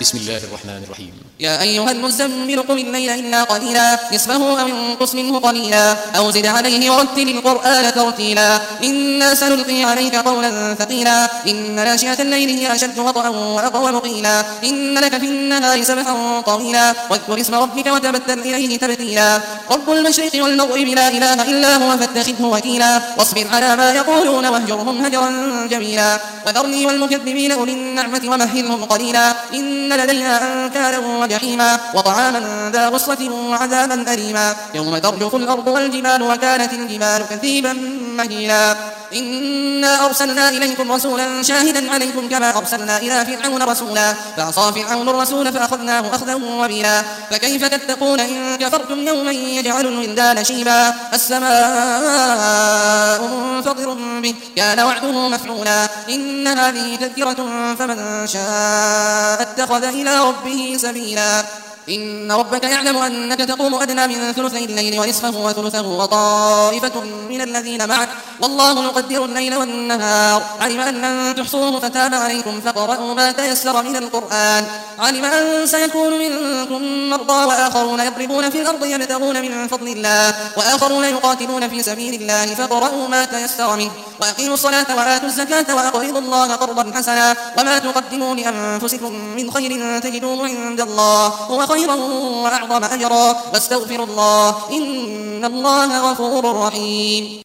بسم الله الرحمن الرحيم. يا أيها المزمل قم الليل إلا قليلا نصفه أو انقص منه قليلا أو زد عليه ورتل القرآن ترتيلا إنا سنلقي عليك قولا ثقيلا إن ناشئة الليل هي أشد وطئا وأقوم قيلا إن لك في النهار سبحا طويلا واذكر اسم ربك وتبتل إليه تبتيلا رب المشرق والمغرب لا إله إلا هو فاتخذه وكيلا واصبر على ما يقولون واهجرهم هجرا جميلا وذرني والمكذبين أولي النعمة ومهلهم قليلا إن لدينا أنكالا وجحيما وطعاما ذا غصة وعذابا أليما يوم ترجف الأرض والجبال وكانت الجبال كثيبا مهيلا إنا أرسلنا إليكم رسولا شاهدا عليكم كما أرسلنا إلى فرعون رسولا فعصى فرعون الرسول فأخذناه أخذا وبيلا فكيف تتقون إن كفرتم يوما يجعل الولدان شيبا السماء منفطر به كان وعده مفعولا إن هذه تذكرة فمن شاء اتخذ إلى ربه سبيلا إن ربك يعلم أنك تقوم أدنى من ثلثي الليل ونصفه وثلثه وطائفة من الذين معك والله يقدر الليل والنهار علم أن لن تحصوه فتاب عليكم فاقرؤوا ما تيسر من القرآن علم أن سيكون منكم مرضى وآخرون يضربون في الأرض يبتغون من فضل الله وآخرون يقاتلون في سبيل الله فاقرؤوا ما تيسر منه وأقيموا الصلاة وآتوا الزكاة وأقرضوا الله قرضا حسنا وما تقدموا لأنفسكم من خير تجدوه عند الله هو خيرا وأعظم أجرا واستغفروا الله إن الله غفور رحيم.